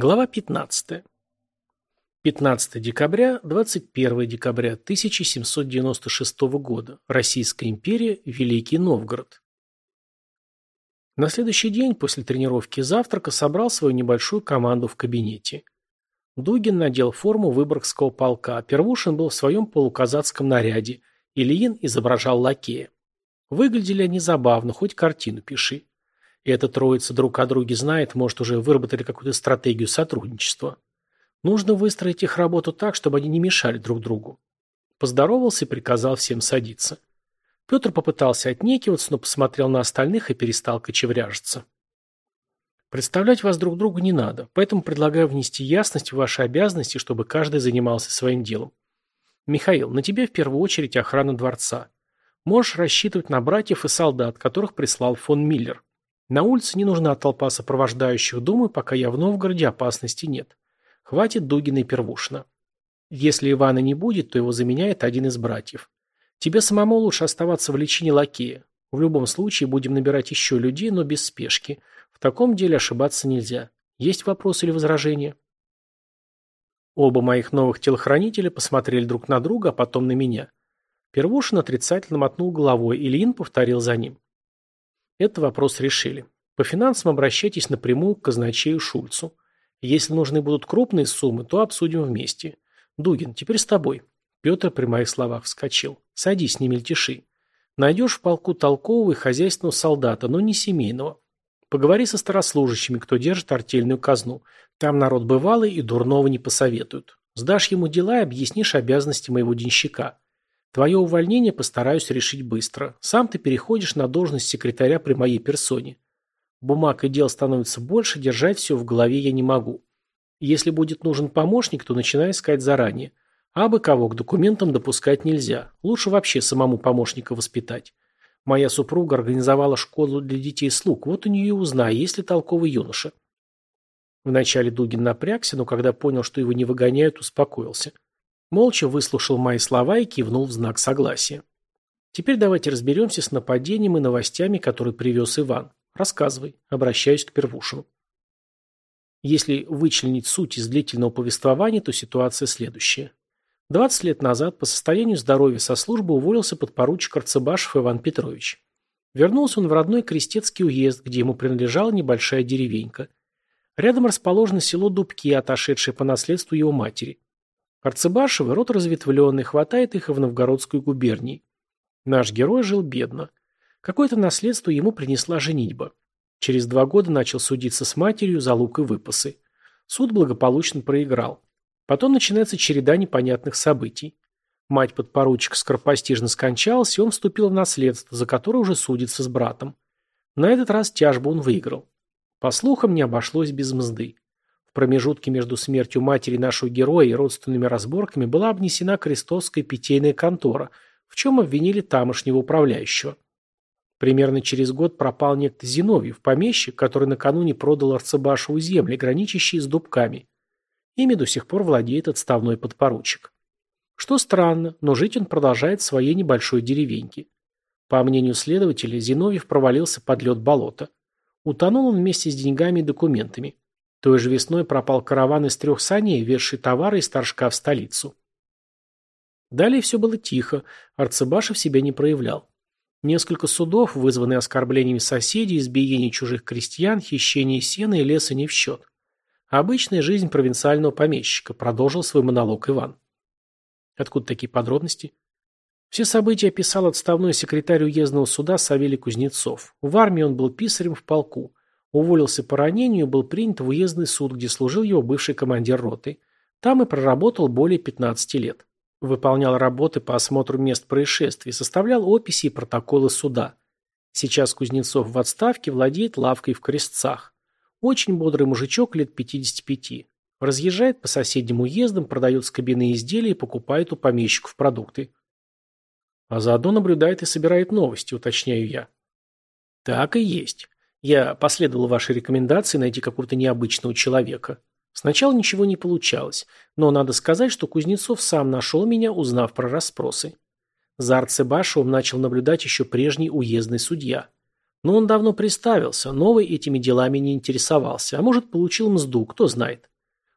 Глава 15. 15 декабря, 21 декабря 1796 года. Российская империя, Великий Новгород. На следующий день после тренировки и завтрака собрал свою небольшую команду в кабинете. Дугин надел форму Выборгского полка, Первушин был в своем полуказацком наряде, Ильин изображал лакея. Выглядели они забавно, хоть картину пиши. И эта троица друг о друге знает, может, уже выработали какую-то стратегию сотрудничества. Нужно выстроить их работу так, чтобы они не мешали друг другу. Поздоровался и приказал всем садиться. Петр попытался отнекиваться, но посмотрел на остальных и перестал кочевряжиться. Представлять вас друг другу не надо, поэтому предлагаю внести ясность в ваши обязанности, чтобы каждый занимался своим делом. Михаил, на тебе в первую очередь охрана дворца. Можешь рассчитывать на братьев и солдат, которых прислал фон Миллер. На улице не нужна толпа сопровождающих, думаю, пока я в Новгороде, опасности нет. Хватит Дугина и Первушина. Если Ивана не будет, то его заменяет один из братьев. Тебе самому лучше оставаться в личине лакея. В любом случае будем набирать еще людей, но без спешки. В таком деле ошибаться нельзя. Есть вопросы или возражения? Оба моих новых телохранителя посмотрели друг на друга, а потом на меня. Первушин отрицательно мотнул головой, Ильин повторил за ним. Этот вопрос решили. По финансам обращайтесь напрямую к казначею Шульцу. Если нужны будут крупные суммы, то обсудим вместе. Дугин, теперь с тобой. Петр при моих словах вскочил. Садись, не мельтеши. Найдешь в полку толкового и хозяйственного солдата, но не семейного. Поговори со старослужащими, кто держит артельную казну. Там народ бывалый и дурного не посоветуют. Сдашь ему дела и объяснишь обязанности моего денщика. Твое увольнение постараюсь решить быстро. Сам ты переходишь на должность секретаря при моей персоне. Бумаг и дел становится больше, держать все в голове я не могу. Если будет нужен помощник, то начинай искать заранее. Абы кого к документам допускать нельзя. Лучше вообще самому помощника воспитать. Моя супруга организовала школу для детей-слуг, вот у нее и узнай, есть ли толковый юноша. Вначале Дугин напрягся, но когда понял, что его не выгоняют, успокоился. Молча выслушал мои слова и кивнул в знак согласия. Теперь давайте разберемся с нападением и новостями, которые привез Иван. Рассказывай, обращаюсь к Первушину. Если вычленить суть из длительного повествования, то ситуация следующая. 20 лет назад по состоянию здоровья со службы уволился подпоручик Арцебашев Иван Петрович. Вернулся он в родной Крестецкий уезд, где ему принадлежала небольшая деревенька. Рядом расположено село Дубки, отошедшее по наследству его матери. Арцебашевы род разветвленный, хватает их и в Новгородской губернии. Наш герой жил бедно. Какое-то наследство ему принесла женитьба. Через 2 года начал судиться с матерью за лук и выпасы. Суд благополучно проиграл. Потом начинается череда непонятных событий. Мать подпоручика скоропостижно скончалась, и он вступил в наследство, за которое уже судится с братом. На этот раз тяжбу он выиграл. По слухам, не обошлось без мзды. В промежутке между смертью матери нашего героя и родственными разборками была обнесена крестовская питейная контора, в чем обвинили тамошнего управляющего. Примерно через год пропал некто Зиновьев, помещик, который накануне продал Арцебашеву земли, граничащие с Дубками. Ими до сих пор владеет отставной подпоручик. Что странно, но жить он продолжает в своей небольшой деревеньке. По мнению следователя, Зиновьев провалился под лед болота. Утонул он вместе с деньгами и документами. Той же весной пропал караван из 3 саней, везший товары из Торжка в столицу. Далее все было тихо, Арцебашев себя не проявлял. Несколько судов, вызванные оскорблениями соседей, избиение чужих крестьян, хищение сена и леса не в счет. Обычная жизнь провинциального помещика, продолжил свой монолог Иван. Откуда такие подробности? Все события описал отставной секретарь уездного суда Савелий Кузнецов. В армии он был писарем в полку. Уволился по ранению и был принят в уездный суд, где служил его бывший командир роты. Там и проработал более 15 лет. Выполнял работы по осмотру мест происшествий, составлял описи и протоколы суда. Сейчас Кузнецов в отставке, владеет лавкой в Крестцах. Очень бодрый мужичок лет 55. Разъезжает по соседним уездам, продает скобяные изделия и покупает у помещиков продукты. А заодно наблюдает и собирает новости, уточняю я. Так и есть. Я последовал вашей рекомендации найти какого-то необычного человека. Сначала ничего не получалось, но надо сказать, что Кузнецов сам нашел меня, узнав про расспросы. За Арцебашевым начал наблюдать еще прежний уездный судья. Но он давно приставился, новый этими делами не интересовался, а может, получил мзду, кто знает.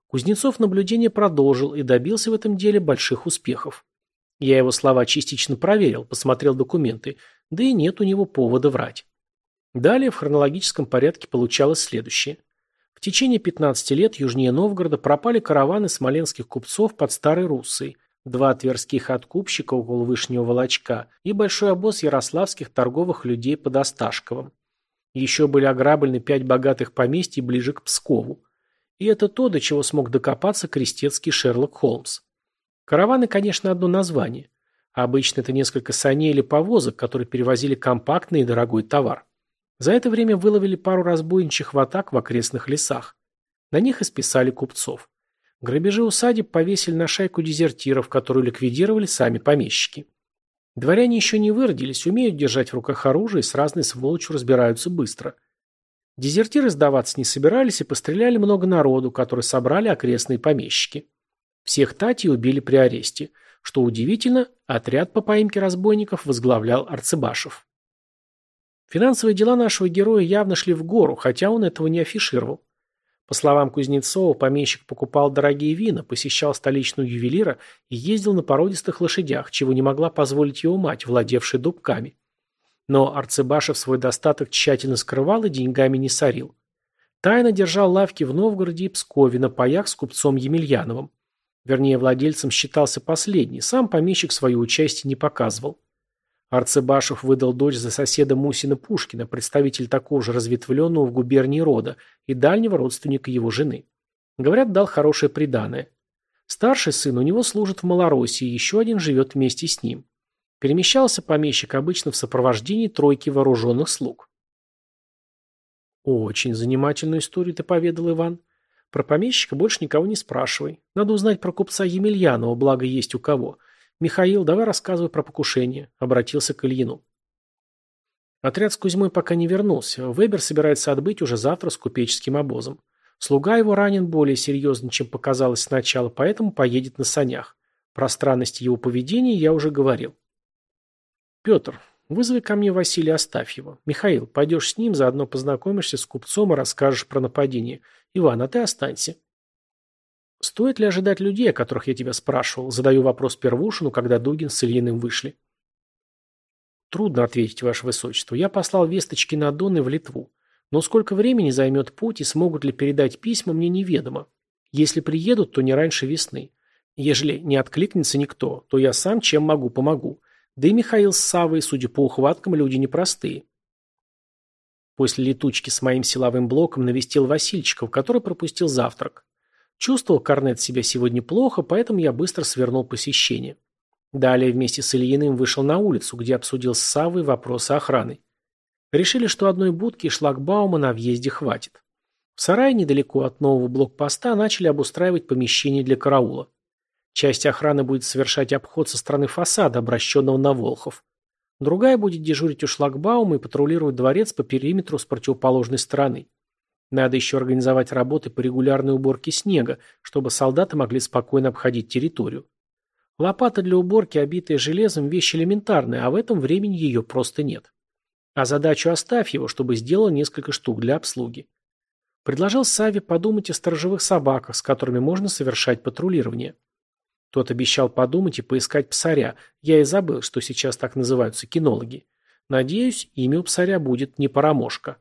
Кузнецов наблюдение продолжил и добился в этом деле больших успехов. Я его слова частично проверил, посмотрел документы, да и нет у него повода врать. Далее в хронологическом порядке получалось следующее. В течение 15 лет южнее Новгорода пропали караваны смоленских купцов под Старой Руссой, 2 тверских откупщика около Вышнего Волочка и большой обоз ярославских торговых людей под Осташковым. Еще были ограблены 5 богатых поместий ближе к Пскову. И это то, до чего смог докопаться крестецкий Шерлок Холмс. Караваны, конечно, одно название. А обычно это несколько саней или повозок, которые перевозили компактный и дорогой товар. За это время выловили пару разбойничьих ватаг в окрестных лесах. На них и списали купцов. Грабежи усадеб повесили на шайку дезертиров, которую ликвидировали сами помещики. Дворяне еще не выродились, умеют держать в руках оружие и с разной сволочью разбираются быстро. Дезертиры сдаваться не собирались и постреляли много народу, которые собрали окрестные помещики. Всех татей убили при аресте. Что удивительно, отряд по поимке разбойников возглавлял Арцебашев. Финансовые дела нашего героя явно шли в гору, хотя он этого не афишировал. По словам Кузнецова, помещик покупал дорогие вина, посещал столичного ювелира и ездил на породистых лошадях, чего не могла позволить его мать, владевшая дубками. Но Арцебашев свой достаток тщательно скрывал и деньгами не сорил. Тайно держал лавки в Новгороде и Пскове на паях с купцом Емельяновым. Вернее, владельцем считался последний, сам помещик свое участие не показывал. Арцебашев выдал дочь за соседа Мусина Пушкина, представитель такого же разветвленного в губернии рода и дальнего родственника его жены. Говорят, дал хорошее приданое. Старший сын у него служит в Малороссии, еще один живет вместе с ним. Перемещался помещик обычно в сопровождении тройки вооруженных слуг. «Очень занимательную историю ты поведал, Иван. Про помещика больше никого не спрашивай. Надо узнать про купца Емельянова, благо есть у кого. Михаил, давай рассказывай про покушение», — обратился к Ильину. Отряд с Кузьмой пока не вернулся. Вебер собирается отбыть уже завтра с купеческим обозом. Слуга его ранен более серьезно, чем показалось сначала, поэтому поедет на санях. Про странности его поведения я уже говорил. «Петр, вызови ко мне Василия Астафьева. Михаил, пойдешь с ним, заодно познакомишься с купцом и расскажешь про нападение. Иван, а ты останься». «Стоит ли ожидать людей, о которых я тебя спрашивал?» Задаю вопрос Первушину, когда Дугин с Ильиным вышли. «Трудно ответить, Ваше Высочество. Я послал весточки на Дон и в Литву. Но сколько времени займет путь и смогут ли передать письма, мне неведомо. Если приедут, то не раньше весны. Ежели не откликнется никто, то я сам чем могу, помогу. Да и Михаил с Саввой, судя по ухваткам, люди непростые». После летучки с моим силовым блоком навестил Васильчиков, который пропустил завтрак. Чувствовал Корнет себя сегодня плохо, поэтому я быстро свернул посещение. Далее вместе с Ильиным вышел на улицу, где обсудил с Саввой вопросы охраны. Решили, что одной будки и шлагбаума на въезде хватит. В сарае недалеко от нового блокпоста начали обустраивать помещение для караула. Часть охраны будет совершать обход со стороны фасада, обращенного на Волхов. Другая будет дежурить у шлагбаума и патрулировать дворец по периметру с противоположной стороны. Надо еще организовать работы по регулярной уборке снега, чтобы солдаты могли спокойно обходить территорию. Лопата для уборки, обитая железом, вещь элементарная, а в этом времени ее просто нет. А задачу оставь его, чтобы сделал несколько штук для обслуги. Предложил Савве подумать о сторожевых собаках, с которыми можно совершать патрулирование. Тот обещал подумать и поискать псаря. Я и забыл, что сейчас так называются кинологи. Надеюсь, имя у псаря будет не Парамошка.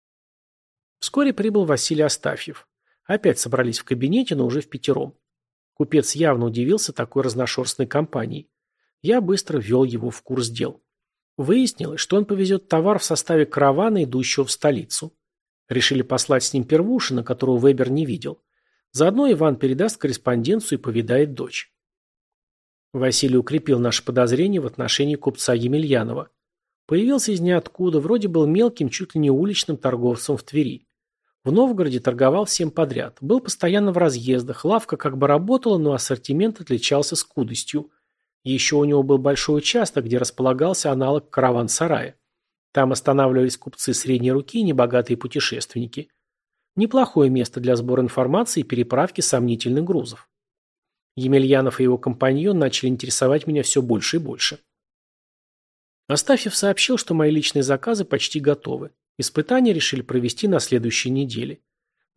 Вскоре прибыл Василий Астафьев. Опять собрались в кабинете, но уже впятером. Купец явно удивился такой разношерстной компании. Я быстро ввел его в курс дел. Выяснилось, что он повезет товар в составе каравана, идущего в столицу. Решили послать с ним Первушина, которого Вебер не видел. Заодно Иван передаст корреспонденцию и повидает дочь. Василий укрепил наши подозрения в отношении купца Емельянова. Появился из ниоткуда, вроде был мелким, чуть ли не уличным торговцем в Твери. В Новгороде торговал всем подряд. Был постоянно в разъездах, лавка как бы работала, но ассортимент отличался скудостью. Еще у него был большой участок, где располагался аналог караван-сарая. Там останавливались купцы средней руки и небогатые путешественники. Неплохое место для сбора информации и переправки сомнительных грузов. Емельянов и его компаньон начали интересовать меня все больше и больше. Астафьев сообщил, что мои личные заказы почти готовы. Испытания решили провести на следующей неделе.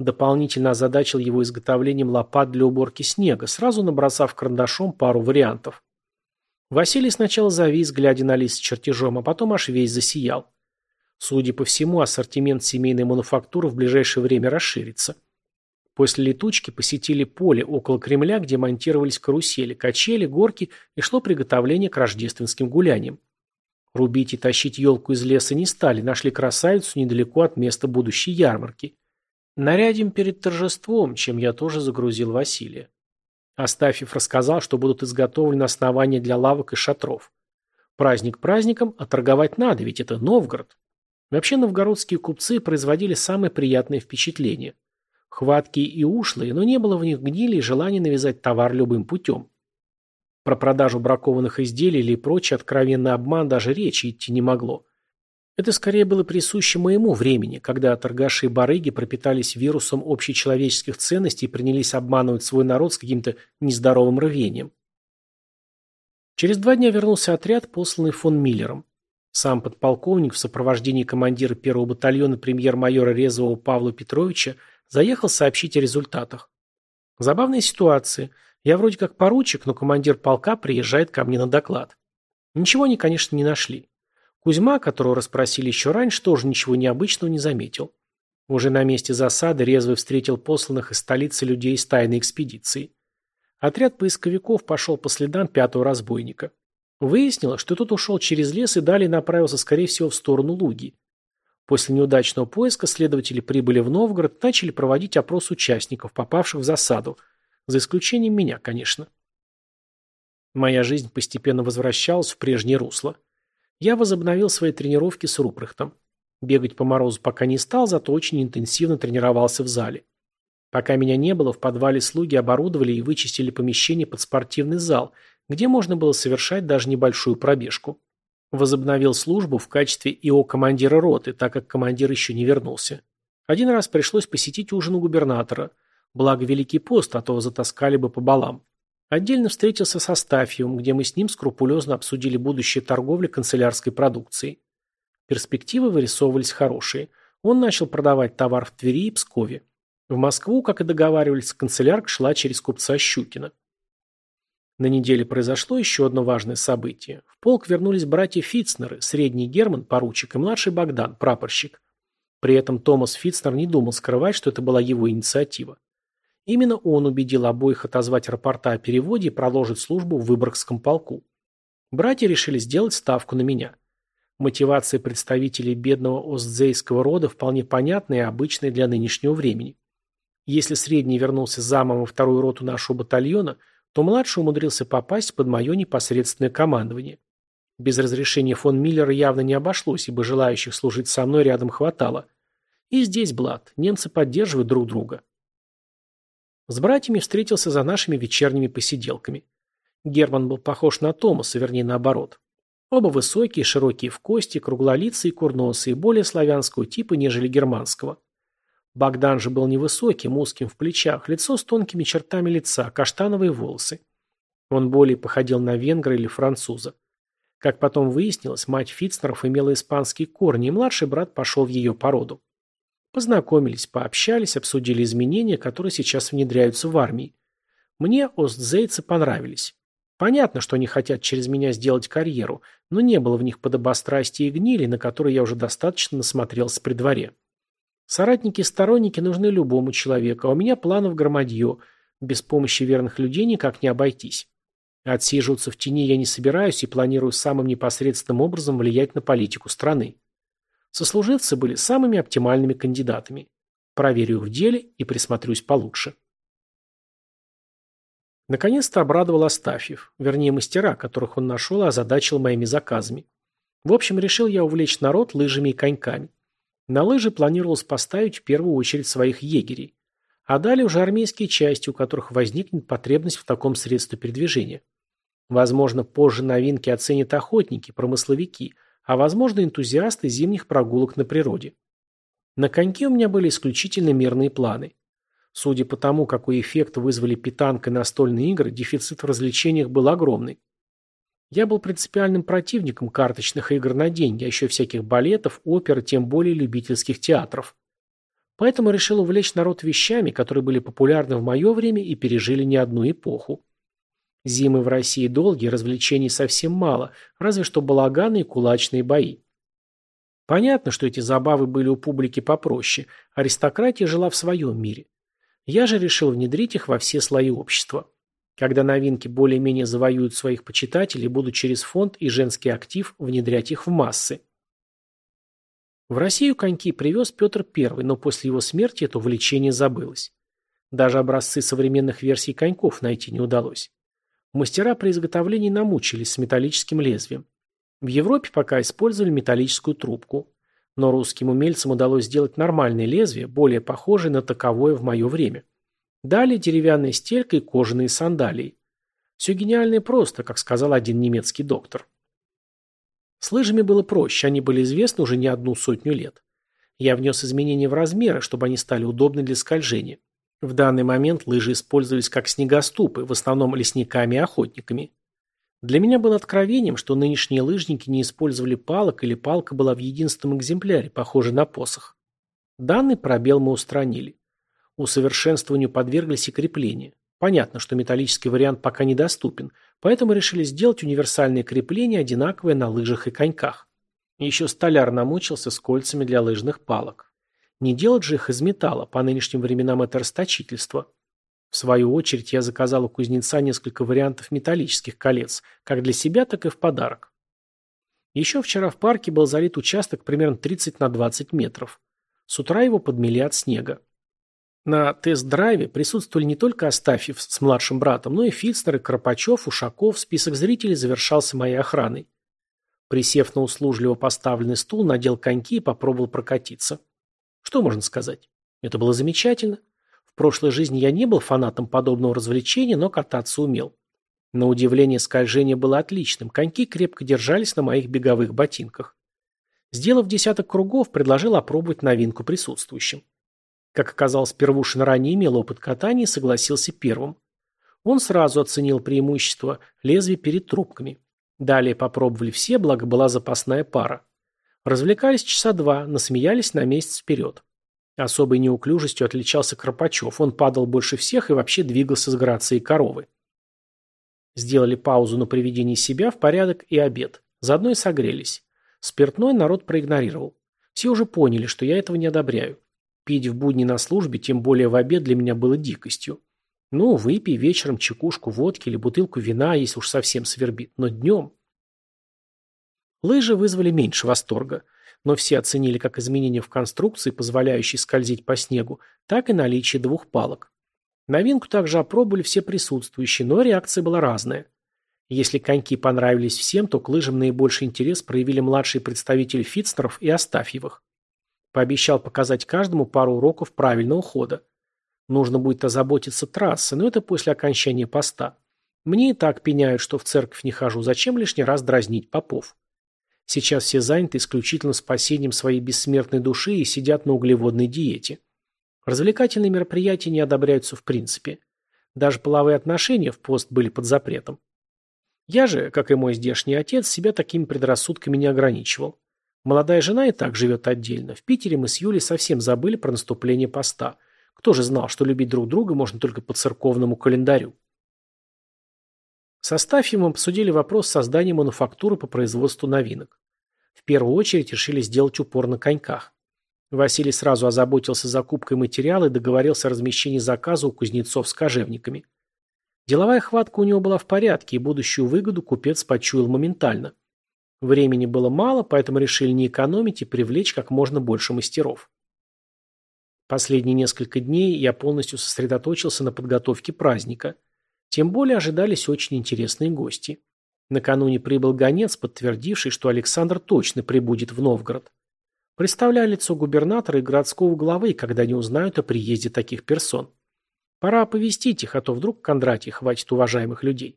Дополнительно озадачил его изготовлением лопат для уборки снега, сразу набросав карандашом пару вариантов. Василий сначала завис, глядя на лист с чертежом, а потом аж весь засиял. Судя по всему, ассортимент семейной мануфактуры в ближайшее время расширится. После летучки посетили поле около Кремля, где монтировались карусели, качели, горки и шло приготовление к рождественским гуляниям. Рубить и тащить елку из леса не стали, нашли красавицу недалеко от места будущей ярмарки. Нарядим перед торжеством, чем я тоже загрузил Василия. Астафьев рассказал, что будут изготовлены основания для лавок и шатров. Праздник праздником, а торговать надо, ведь это Новгород. Вообще новгородские купцы производили самое приятное впечатление. Хваткие и ушлые, но не было в них гнили и желания навязать товар любым путем. Про продажу бракованных изделий или прочий откровенный обман даже речи идти не могло. Это скорее было присуще моему времени, когда торгаши и барыги пропитались вирусом общечеловеческих ценностей и принялись обманывать свой народ с каким-то нездоровым рвением. Через 2 дня вернулся отряд, посланный фон Миллером. Сам подполковник в сопровождении командира 1-го батальона премьер-майора Резвого Павла Петровича заехал сообщить о результатах. Забавная ситуация. Я вроде как поручик, но командир полка приезжает ко мне на доклад. Ничего они, конечно, не нашли. Кузьма, которого расспросили еще раньше, тоже ничего необычного не заметил. Уже на месте засады Резвый встретил посланных из столицы людей из тайной экспедиции. Отряд поисковиков пошел по следам 5-го разбойника. Выяснилось, что тот ушел через лес и далее направился, скорее всего, в сторону Луги. После неудачного поиска следователи прибыли в Новгород и начали проводить опрос участников, попавших в засаду. За исключением меня, конечно. Моя жизнь постепенно возвращалась в прежнее русло. Я возобновил свои тренировки с Рупрехтом. Бегать по морозу пока не стал, зато очень интенсивно тренировался в зале. Пока меня не было, в подвале слуги оборудовали и вычистили помещение под спортивный зал, где можно было совершать даже небольшую пробежку. Возобновил службу в качестве ИО командира роты, так как командир еще не вернулся. Один раз пришлось посетить ужин у губернатора. Благо Великий пост, а то затаскали бы по балам. Отдельно встретился с Астафьевым, где мы с ним скрупулезно обсудили будущее торговли канцелярской продукцией. Перспективы вырисовывались хорошие. Он начал продавать товар в Твери и Пскове. В Москву, как и договаривались, канцелярка шла через купца Щукина. На неделе произошло еще одно важное событие. В полк вернулись братья Фицнеры, средний Герман, поручик, и младший Богдан, прапорщик. При этом Томас Фицнер не думал скрывать, что это была его инициатива. Именно он убедил обоих отозвать рапорта о переводе и продолжить службу в Выборгском полку. Братья решили сделать ставку на меня. Мотивация представителей бедного остзейского рода вполне понятная и обычная для нынешнего времени. Если средний вернулся замом во 2-ю роту нашего батальона, то младший умудрился попасть под мое непосредственное командование. Без разрешения фон Миллера явно не обошлось, ибо желающих служить со мной рядом хватало. И здесь блат, немцы поддерживают друг друга. С братьями встретился за нашими вечерними посиделками. Герман был похож на Томаса, вернее наоборот. Оба высокие, широкие в кости, круглолицые и курносые, более славянского типа, нежели германского. Богдан же был невысоким, узким в плечах, лицо с тонкими чертами лица, каштановые волосы. Он более походил на венгра или француза. Как потом выяснилось, мать Фицнеров имела испанские корни, и младший брат пошел в ее породу. Познакомились, пообщались, обсудили изменения, которые сейчас внедряются в армии. Мне остзейцы понравились. Понятно, что они хотят через меня сделать карьеру, но не было в них подобострастия и гнили, на которые я уже достаточно насмотрелся при дворе. Соратники и сторонники нужны любому человеку, а у меня планов громадье. Без помощи верных людей никак не обойтись. Отсиживаться в тени я не собираюсь и планирую самым непосредственным образом влиять на политику страны. Сослуживцы были самыми оптимальными кандидатами. Проверю их в деле и присмотрюсь получше. Наконец-то обрадовал Астафьев, вернее мастера, которых он нашел и озадачил моими заказами. В общем, решил я увлечь народ лыжами и коньками. На лыжи планировалось поставить в первую очередь своих егерей, а далее уже армейские части, у которых возникнет потребность в таком средстве передвижения. Возможно, позже новинки оценят охотники, промысловики, а возможно энтузиасты зимних прогулок на природе. На коньке у меня были исключительно мирные планы. Судя по тому, какой эффект вызвали питанка и настольные игры, дефицит в развлечениях был огромный. Я был принципиальным противником карточных игр на деньги, а еще всяких балетов, опер, тем более любительских театров. Поэтому решил увлечь народ вещами, которые были популярны в мое время и пережили не одну эпоху. Зимы в России долгие, развлечений совсем мало, разве что балаганы и кулачные бои. Понятно, что эти забавы были у публики попроще, аристократия жила в своем мире. Я же решил внедрить их во все слои общества. Когда новинки более-менее завоюют своих почитателей, буду через фонд и женский актив внедрять их в массы. В Россию коньки привез Петр I, но после его смерти это увлечение забылось. Даже образцы современных версий коньков найти не удалось. Мастера при изготовлении намучились с металлическим лезвием. В Европе пока использовали металлическую трубку. Но русским умельцам удалось сделать нормальное лезвие, более похожее на таковое в мое время. Далее деревянная стелька и кожаные сандалии. Все гениально и просто, как сказал один немецкий доктор. С лыжами было проще, они были известны уже не 100 лет. Я внес изменения в размеры, чтобы они стали удобны для скольжения. В данный момент лыжи использовались как снегоступы, в основном лесниками и охотниками. Для меня было откровением, что нынешние лыжники не использовали палок или палка была в единственном экземпляре, похожей на посох. Данный пробел мы устранили. Усовершенствованию подверглись и крепления. Понятно, что металлический вариант пока недоступен, поэтому решили сделать универсальное крепление, одинаковое на лыжах и коньках. Еще столяр намучился с кольцами для лыжных палок. Не делать же их из металла, по нынешним временам это расточительство. В свою очередь я заказал у кузнеца несколько вариантов металлических колец, как для себя, так и в подарок. Еще вчера в парке был залит участок примерно 30 на 20 метров. С утра его подмели от снега. На тест-драйве присутствовали не только Астафьев с младшим братом, но и Фицнер, и Карпачев, Ушаков. Список зрителей завершался моей охраной. Присев на услужливо поставленный стул, надел коньки и попробовал прокатиться. Что можно сказать? Это было замечательно. В прошлой жизни я не был фанатом подобного развлечения, но кататься умел. На удивление, скольжение было отличным, коньки крепко держались на моих беговых ботинках. Сделав десяток кругов, предложил опробовать новинку присутствующим. Как оказалось, Первушин ранее имел опыт катания и согласился первым. Он сразу оценил преимущество лезвия перед трубками. Далее попробовали все, благо была запасная пара. Развлекались часа два, насмеялись на месяц вперед. Особой неуклюжестью отличался Карпачев, он падал больше всех и вообще двигался с грацией коровы. Сделали паузу на приведение себя в порядок и обед. Заодно и согрелись. Спиртной народ проигнорировал. Все уже поняли, что я этого не одобряю. Пить в будни на службе, тем более в обед, для меня было дикостью. Ну, выпей вечером чекушку водки или бутылку вина, если уж совсем свербит, но днем. Лыжи вызвали меньше восторга, но все оценили как изменения в конструкции, позволяющие скользить по снегу, так и наличие двух палок. Новинку также опробовали все присутствующие, но реакция была разная. Если коньки понравились всем, то к лыжам наибольший интерес проявили младшие представители Фицнеров и Астафьевых. Пообещал показать каждому пару уроков правильного хода. Нужно будет озаботиться трассой, но это после окончания поста. Мне и так пеняют, что в церковь не хожу, зачем лишний раз дразнить попов. Сейчас все заняты исключительно спасением своей бессмертной души и сидят на углеводной диете. Развлекательные мероприятия не одобряются в принципе. Даже половые отношения в пост были под запретом. Я же, как и мой здешний отец, себя такими предрассудками не ограничивал. Молодая жена и так живет отдельно. В Питере мы с Юлей совсем забыли про наступление поста. Кто же знал, что любить друг друга можно только по церковному календарю? С Астафьевым обсудили вопрос создания мануфактуры по производству новинок. В первую очередь решили сделать упор на коньках. Василий сразу озаботился закупкой материала и договорился о размещении заказа у кузнецов с кожевниками. Деловая хватка у него была в порядке, и будущую выгоду купец почуял моментально. Времени было мало, поэтому решили не экономить и привлечь как можно больше мастеров. Последние несколько дней я полностью сосредоточился на подготовке праздника. Тем более ожидались очень интересные гости. Накануне прибыл гонец, подтвердивший, что Александр точно прибудет в Новгород. Представляю лицо губернатора и городского главы, когда не узнают о приезде таких персон. Пора оповестить их, а то вдруг Кондратья хватит уважаемых людей.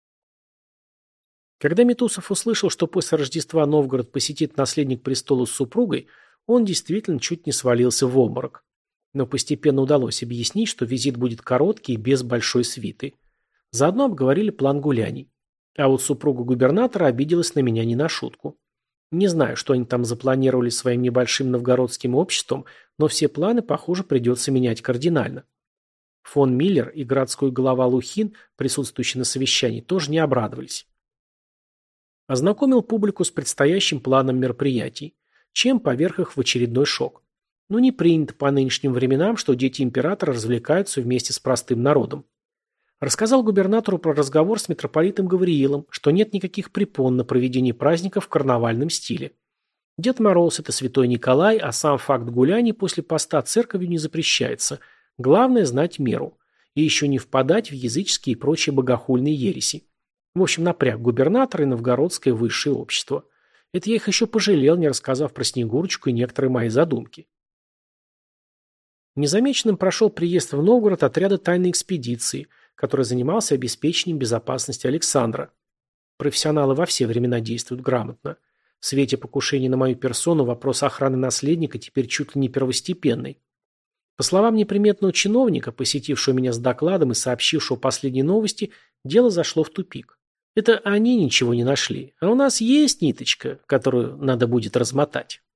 Когда Митусов услышал, что после Рождества Новгород посетит наследник престола с супругой, он действительно чуть не свалился в обморок. Но постепенно удалось объяснить, что визит будет короткий и без большой свиты. Заодно обговорили план гуляний. А вот супруга губернатора обиделась на меня не на шутку. Не знаю, что они там запланировали своим небольшим новгородским обществом, но все планы, похоже, придется менять кардинально. Фон Миллер и городской глава Лухин, присутствующие на совещании, тоже не обрадовались. Ознакомил публику с предстоящим планом мероприятий, чем поверг их в очередной шок. Но не принято по нынешним временам, что дети императора развлекаются вместе с простым народом. Рассказал губернатору про разговор с митрополитом Гавриилом, что нет никаких препон на проведение праздников в карнавальном стиле. Дед Мороз – это святой Николай, а сам факт гуляний после поста церковью не запрещается. Главное – знать меру. И еще не впадать в языческие и прочие богохульные ереси. В общем, напряг губернатора и новгородское высшее общество. Это я их еще пожалел, не рассказав про Снегурочку и некоторые мои задумки. Незамеченным прошел приезд в Новгород отряда тайной экспедиции, который занимался обеспечением безопасности Александра. Профессионалы во все времена действуют грамотно. В свете покушений на мою персону вопрос охраны наследника теперь чуть ли не первостепенный. По словам неприметного чиновника, посетившего меня с докладом и сообщившего последние новости, дело зашло в тупик. Это они ничего не нашли, а у нас есть ниточка, которую надо будет размотать.